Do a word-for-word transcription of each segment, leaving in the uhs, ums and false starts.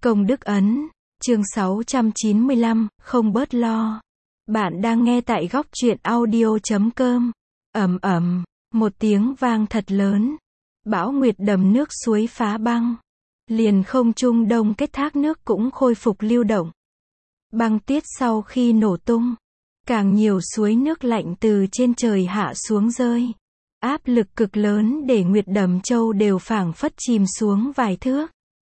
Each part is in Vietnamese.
Công đức ấn, chương sáu trăm chín mươi lăm, không bớt lo. Bạn đang nghe tại góc truyện audio chấm com. Ầm ầm, một tiếng vang thật lớn. Bão nguyệt đầm nước suối phá băng. Liền không trung đông kết thác nước cũng khôi phục lưu động. Băng tiết sau khi nổ tung, càng nhiều suối nước lạnh từ trên trời hạ xuống rơi. Áp lực cực lớn để Nguyệt Đầm Châu đều phảng phất chìm xuống vài thước.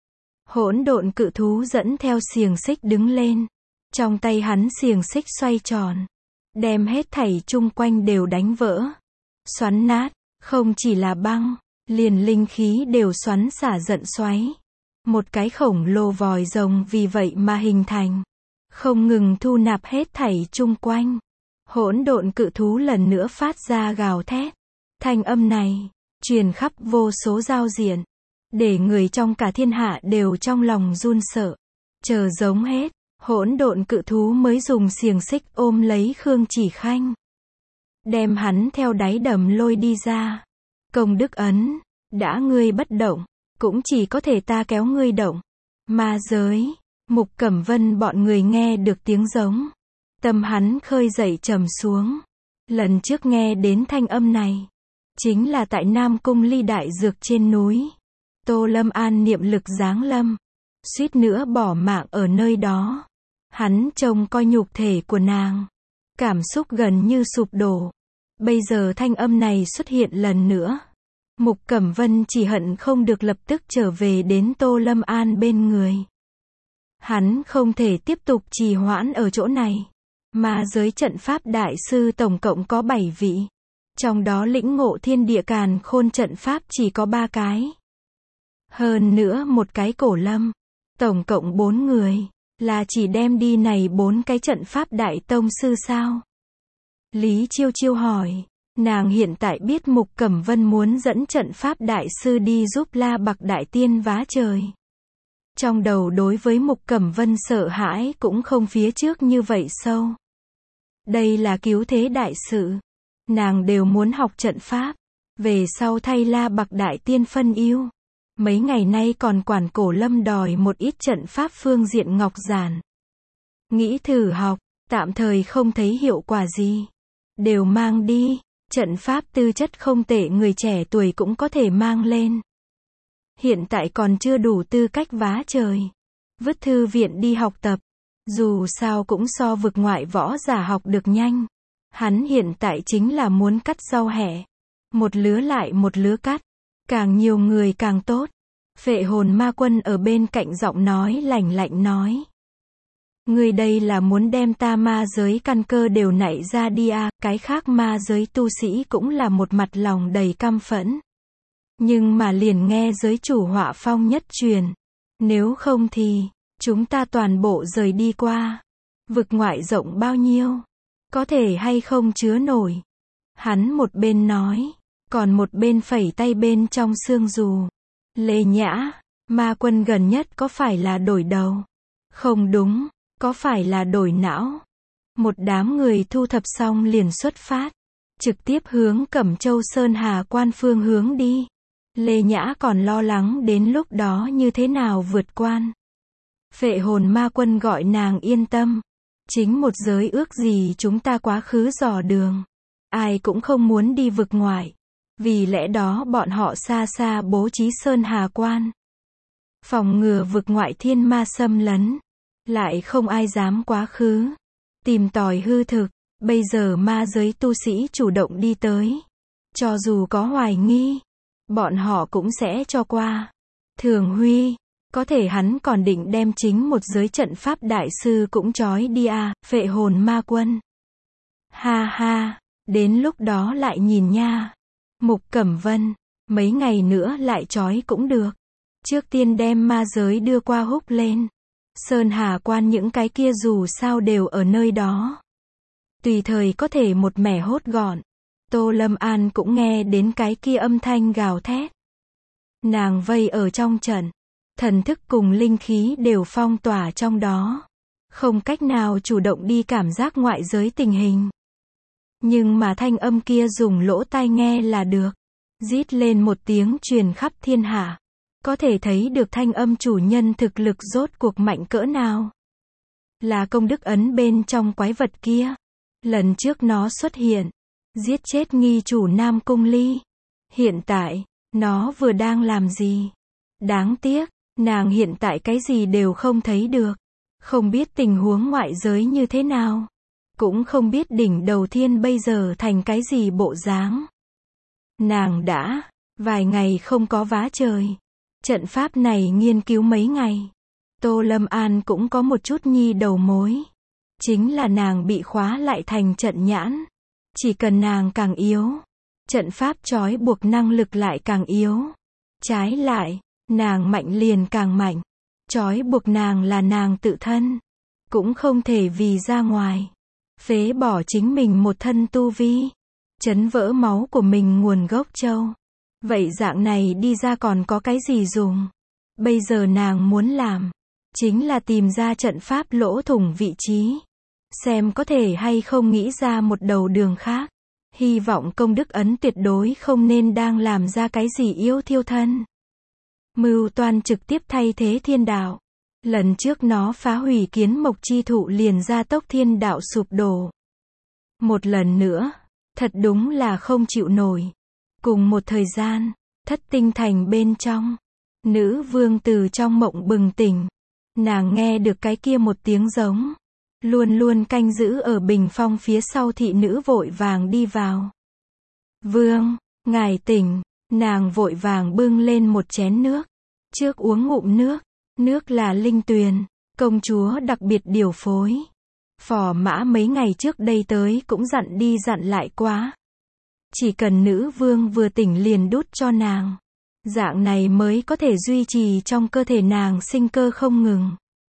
Hỗn độn cự thú dẫn theo xiềng xích đứng lên. Trong tay hắn xiềng xích xoay tròn, đem hết thảy chung quanh đều đánh vỡ, xoắn nát, không chỉ là băng, liền linh khí đều xoắn xả giận xoáy. Một cái khổng lồ vòi rồng vì vậy mà hình thành, không ngừng thu nạp hết thảy chung quanh. Hỗn độn cự thú lần nữa phát ra gào thét. Thanh âm này truyền khắp vô số giao diện, để người trong cả thiên hạ đều trong lòng run sợ. Chờ giống hết, hỗn độn cự thú mới dùng xiềng xích ôm lấy Khương Chỉ Khanh, đem hắn theo đáy đầm lôi đi ra. Công đức ấn, đã ngươi bất động, cũng chỉ có thể ta kéo ngươi động. Ma giới, Mục Cẩm Vân bọn người nghe được tiếng giống, tâm hắn khơi dậy trầm xuống. Lần trước nghe đến thanh âm này, chính là tại Nam Cung Ly đại dược trên núi. Tô Lâm An niệm lực giáng lâm, suýt nữa bỏ mạng ở nơi đó. Hắn trông coi nhục thể của nàng, cảm xúc gần như sụp đổ. Bây giờ thanh âm này xuất hiện lần nữa, Mục Cẩm Vân chỉ hận không được lập tức trở về đến Tô Lâm An bên người. Hắn không thể tiếp tục trì hoãn ở chỗ này. Mà giới trận pháp đại sư tổng cộng có bảy vị, trong đó lĩnh ngộ thiên địa càn khôn trận pháp chỉ có ba cái. Hơn nữa một cái cổ lâm, tổng cộng bốn người, là chỉ đem đi này bốn cái trận pháp đại tông sư sao? Lý Chiêu Chiêu hỏi, nàng hiện tại biết Mục Cẩm Vân muốn dẫn trận pháp đại sư đi giúp La Bạc đại tiên vá trời. Trong đầu đối với Mục Cẩm Vân sợ hãi cũng không phía trước như vậy sâu. Đây là cứu thế đại sự, nàng đều muốn học trận pháp, về sau thay La Bạc đại tiên phân ưu. Mấy ngày nay còn quản cổ lâm đòi một ít trận pháp phương diện ngọc giản. Nghĩ thử học, tạm thời không thấy hiệu quả gì. Đều mang đi, trận pháp tư chất không tệ người trẻ tuổi cũng có thể mang lên. Hiện tại còn chưa đủ tư cách vá trời. Vứt thư viện đi học tập, dù sao cũng so vực ngoại võ giả học được nhanh. Hắn hiện tại chính là muốn cắt rau hẹ. Một lứa lại một lứa cắt. Càng nhiều người càng tốt. Phệ hồn ma quân ở bên cạnh giọng nói lạnh lạnh nói. Người đây là muốn đem ta ma giới căn cơ đều nảy ra đi à, cái khác ma giới tu sĩ cũng là một mặt lòng đầy căm phẫn. Nhưng mà liền nghe giới chủ Họa Phong nhất truyền. Nếu không thì, chúng ta toàn bộ rời đi qua. Vực ngoại rộng bao nhiêu? Có thể hay không chứa nổi? Hắn một bên nói, còn một bên phẩy tay bên trong xương dù. Lê Nhã, ma quân gần nhất có phải là đổi đầu? Không đúng, có phải là đổi não? Một đám người thu thập xong liền xuất phát, trực tiếp hướng Cẩm Châu Sơn Hà Quan phương hướng đi. Lê Nhã còn lo lắng đến lúc đó như thế nào vượt quan. Phệ hồn ma quân gọi nàng yên tâm. Chính một giới ước gì chúng ta quá khứ dò đường. Ai cũng không muốn đi vực ngoại. Vì lẽ đó bọn họ xa xa bố trí Sơn Hà Quan. Phòng ngừa vực ngoại thiên ma xâm lấn. Lại không ai dám quá khứ. Tìm tòi hư thực. Bây giờ ma giới tu sĩ chủ động đi tới. Cho dù có hoài nghi, bọn họ cũng sẽ cho qua. Thường Huy, có thể hắn còn định đem chính một giới trận pháp đại sư cũng trói đi à, phệ hồn ma quân. Ha ha, đến lúc đó lại nhìn nha. Mục Cẩm Vân, mấy ngày nữa lại trói cũng được. Trước tiên đem ma giới đưa qua húc lên. Sơn Hà Quan những cái kia dù sao đều ở nơi đó. Tùy thời có thể một mẻ hốt gọn. Tô Lâm An cũng nghe đến cái kia âm thanh gào thét. Nàng vây ở trong trận. Thần thức cùng linh khí đều phong tỏa trong đó. Không cách nào chủ động đi cảm giác ngoại giới tình hình. Nhưng mà thanh âm kia dùng lỗ tai nghe là được. Rít lên một tiếng truyền khắp thiên hạ. có thể thấy được thanh âm chủ nhân thực lực rốt cuộc mạnh cỡ nào. Là công đức ấn bên trong quái vật kia. Lần trước nó xuất hiện, giết chết nghi chủ Nam Cung Ly. Hiện tại, nó vừa đang làm gì? Đáng tiếc, nàng hiện tại cái gì đều không thấy được. Không biết tình huống ngoại giới như thế nào. Cũng không biết đỉnh đầu thiên bây giờ thành cái gì bộ dáng. Nàng đã vài ngày không có vá trời. Trận pháp này nghiên cứu mấy ngày. Tô Lâm An cũng có một chút nhi đầu mối. Chính là nàng bị khóa lại thành trận nhãn. Chỉ cần nàng càng yếu, trận pháp trói buộc năng lực lại càng yếu. Trái lại, nàng mạnh liền càng mạnh. Trói buộc nàng là nàng tự thân. Cũng không thể vì ra ngoài. Phế bỏ chính mình một thân tu vi. Chấn vỡ máu của mình nguồn gốc châu. Vậy dạng này đi ra còn có cái gì dùng? Bây giờ nàng muốn làm, chính là tìm ra trận pháp lỗ thủng vị trí. Xem có thể hay không nghĩ ra một đầu đường khác. Hy vọng công đức ấn tuyệt đối không nên đang làm ra cái gì yếu thiêu thân. Mưu toan trực tiếp thay thế thiên đạo. Lần trước nó phá hủy kiến mộc chi thụ liền ra tốc thiên đạo sụp đổ. Một lần nữa, thật đúng là không chịu nổi. Cùng một thời gian, thất tinh thành bên trong, nữ vương từ trong mộng bừng tỉnh. Nàng nghe được cái kia một tiếng giống. Luôn luôn canh giữ ở bình phong phía sau thị nữ vội vàng đi vào. Vương, ngài tỉnh, nàng vội vàng bưng lên một chén nước. Trước uống ngụm nước, nước là linh tuyền, công chúa đặc biệt điều phối. Phò mã mấy ngày trước đây tới cũng dặn đi dặn lại quá. Chỉ cần nữ vương vừa tỉnh liền đút cho nàng. Dạng này mới có thể duy trì trong cơ thể nàng sinh cơ không ngừng.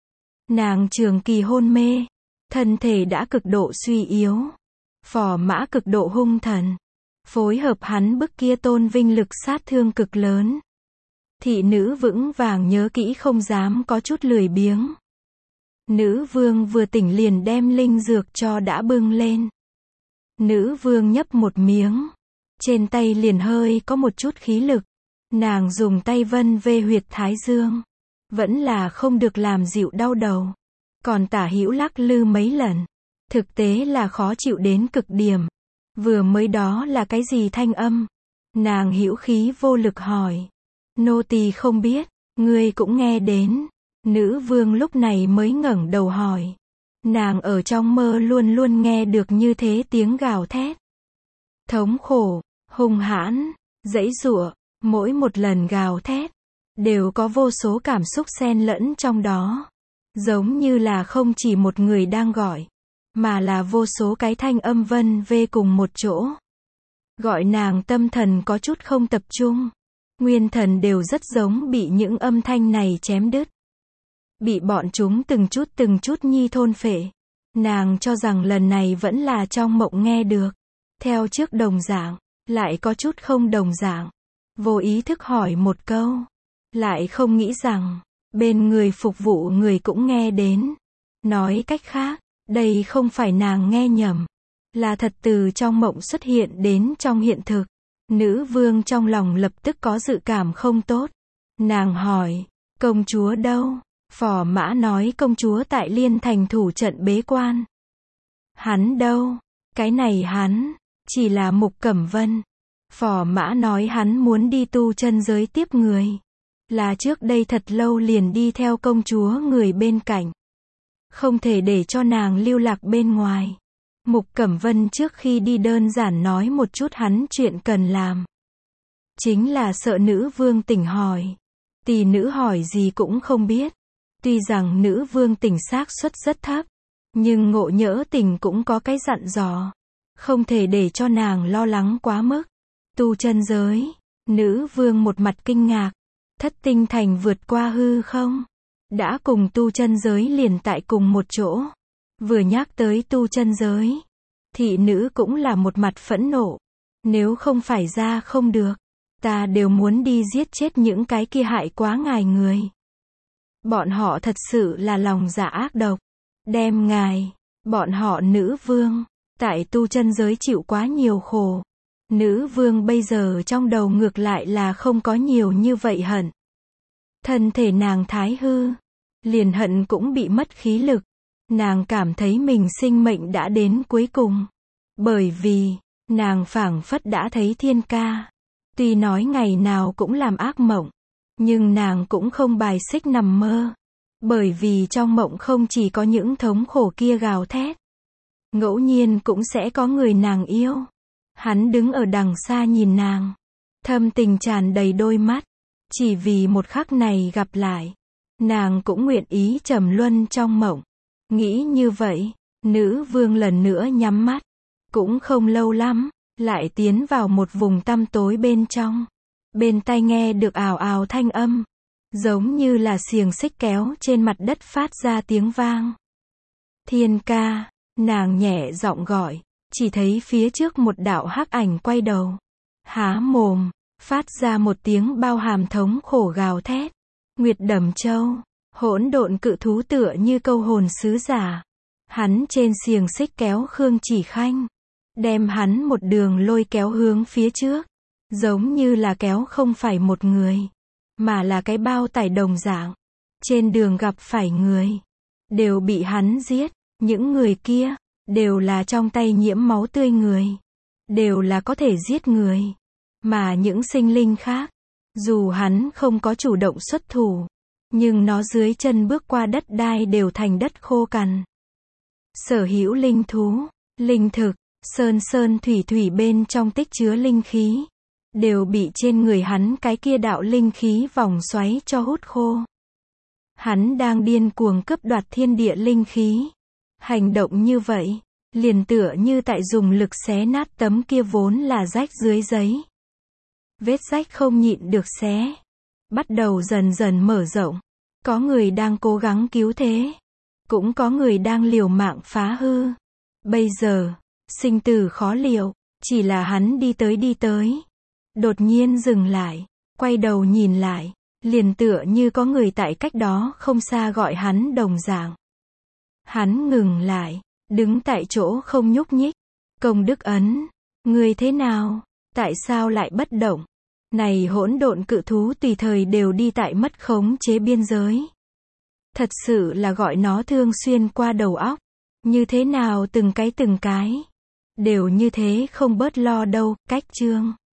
Nàng trường kỳ hôn mê, thân thể đã cực độ suy yếu. Phò mã cực độ hung thần. Phối hợp hắn bức kia tôn vinh lực sát thương cực lớn. Thị nữ vững vàng nhớ kỹ không dám có chút lười biếng. Nữ vương vừa tỉnh liền đem linh dược cho đã bưng lên. Nữ vương nhấp một miếng. Trên tay liền hơi có một chút khí lực. Nàng dùng tay vân về huyệt thái dương. Vẫn là không được làm dịu đau đầu. Còn tả hữu lắc lư mấy lần. Thực tế là khó chịu đến cực điểm. Vừa mới đó là cái gì thanh âm? Nàng hữu khí vô lực hỏi. Nô tỳ không biết, ngươi cũng nghe đến. Nữ vương lúc này mới ngẩng đầu hỏi. Nàng ở trong mơ luôn luôn nghe được như thế tiếng gào thét. Thống khổ, hung hãn, giãy giụa, mỗi một lần gào thét, đều có vô số cảm xúc xen lẫn trong đó. Giống như là không chỉ một người đang gọi, mà là vô số cái thanh âm vân vê cùng một chỗ. Gọi nàng tâm thần có chút không tập trung. Nguyên thần đều rất giống bị những âm thanh này chém đứt. Bị bọn chúng từng chút từng chút nhi thôn phệ. Nàng cho rằng lần này vẫn là trong mộng nghe được. Theo trước đồng dạng, lại có chút không đồng dạng. Vô ý thức hỏi một câu. Lại không nghĩ rằng, bên người phục vụ người cũng nghe đến. Nói cách khác, đây không phải nàng nghe nhầm. Là thật từ trong mộng xuất hiện đến trong hiện thực. Nữ vương trong lòng lập tức có dự cảm không tốt. Nàng hỏi, công chúa đâu? Phò mã nói công chúa tại Liên Thành thủ trận bế quan. Hắn đâu? Cái này hắn, chỉ là Mục Cẩm Vân. Phò mã nói hắn muốn đi tu chân giới tiếp người. Là trước đây thật lâu liền đi theo công chúa người bên cạnh. Không thể để cho nàng lưu lạc bên ngoài. Mục Cẩm Vân trước khi đi đơn giản nói một chút hắn chuyện cần làm. Chính là sợ nữ vương tỉnh hỏi. Tỷ nữ hỏi gì cũng không biết. Tuy rằng nữ vương tỉnh xác suất rất thấp, nhưng Ngộ Nhỡ Tỉnh cũng có cái dặn dò. Không thể để cho nàng lo lắng quá mức. Tu chân giới, nữ vương một mặt kinh ngạc. Thất tinh thành vượt qua hư không? Đã cùng tu chân giới liền tại cùng một chỗ. Vừa nhắc tới tu chân giới, thị nữ cũng là một mặt phẫn nộ. Nếu không phải ra không được, ta đều muốn đi giết chết những cái kia hại quá ngài người. Bọn họ thật sự là lòng dạ ác độc. Đem ngài, bọn họ nữ vương, tại tu chân giới chịu quá nhiều khổ. Nữ vương bây giờ trong đầu ngược lại là không có nhiều như vậy hận. Thân thể nàng thái hư, liền hận cũng bị mất khí lực. Nàng cảm thấy mình sinh mệnh đã đến cuối cùng. Bởi vì, nàng phảng phất đã thấy Thiên Ca. Tuy nói ngày nào cũng làm ác mộng, nhưng nàng cũng không bài xích nằm mơ. Bởi vì trong mộng không chỉ có những thống khổ kia gào thét. Ngẫu nhiên cũng sẽ có người nàng yêu. Hắn đứng ở đằng xa nhìn nàng. Thâm tình tràn đầy đôi mắt. Chỉ vì một khắc này gặp lại. Nàng cũng nguyện ý trầm luân trong mộng. Nghĩ như vậy, nữ vương lần nữa nhắm mắt. Cũng không lâu lắm, lại tiến vào một vùng tăm tối bên trong. Bên tai nghe được ào ào thanh âm. Giống như là xiềng xích kéo trên mặt đất phát ra tiếng vang. Thiên Ca, nàng nhẹ giọng gọi. Chỉ thấy phía trước một đạo hắc ảnh quay đầu. Há mồm, phát ra một tiếng bao hàm thống khổ gào thét. Nguyệt Đầm Châu, hỗn độn cự thú tựa như câu hồn sứ giả. Hắn trên xiềng xích kéo Khương Chỉ Khanh. Đem hắn một đường lôi kéo hướng phía trước. Giống như là kéo không phải một người, mà là cái bao tải đồng dạng. Trên đường gặp phải người, đều bị hắn giết. Những người kia, đều là trong tay nhiễm máu tươi người. Đều là có thể giết người. Mà những sinh linh khác, dù hắn không có chủ động xuất thủ, nhưng nó dưới chân bước qua đất đai đều thành đất khô cằn. Sở hữu linh thú, linh thực, sơn sơn thủy thủy bên trong tích chứa linh khí. Đều bị trên người hắn cái kia đạo linh khí vòng xoáy cho hút khô. Hắn đang điên cuồng cướp đoạt thiên địa linh khí. Hành động như vậy, liền tựa như tại dùng lực xé nát tấm kia vốn là rách dưới giấy. Vết rách không nhịn được xé. Bắt đầu dần dần mở rộng. Có người đang cố gắng cứu thế. Cũng có người đang liều mạng phá hư. Bây giờ, sinh tử khó liệu. Chỉ là hắn đi tới đi tới. Đột nhiên dừng lại. Quay đầu nhìn lại. Liền tựa như có người tại cách đó không xa gọi hắn đồng dạng. Hắn ngừng lại. Đứng tại chỗ không nhúc nhích. Công Đức Ấn. Người thế nào? Tại sao lại bất động? Này hỗn độn cự thú tùy thời đều đi tại mất khống chế biên giới. Thật sự là gọi nó thương xuyên qua đầu óc. Như thế nào từng cái từng cái. Đều như thế không bớt lo đâu. Cách chương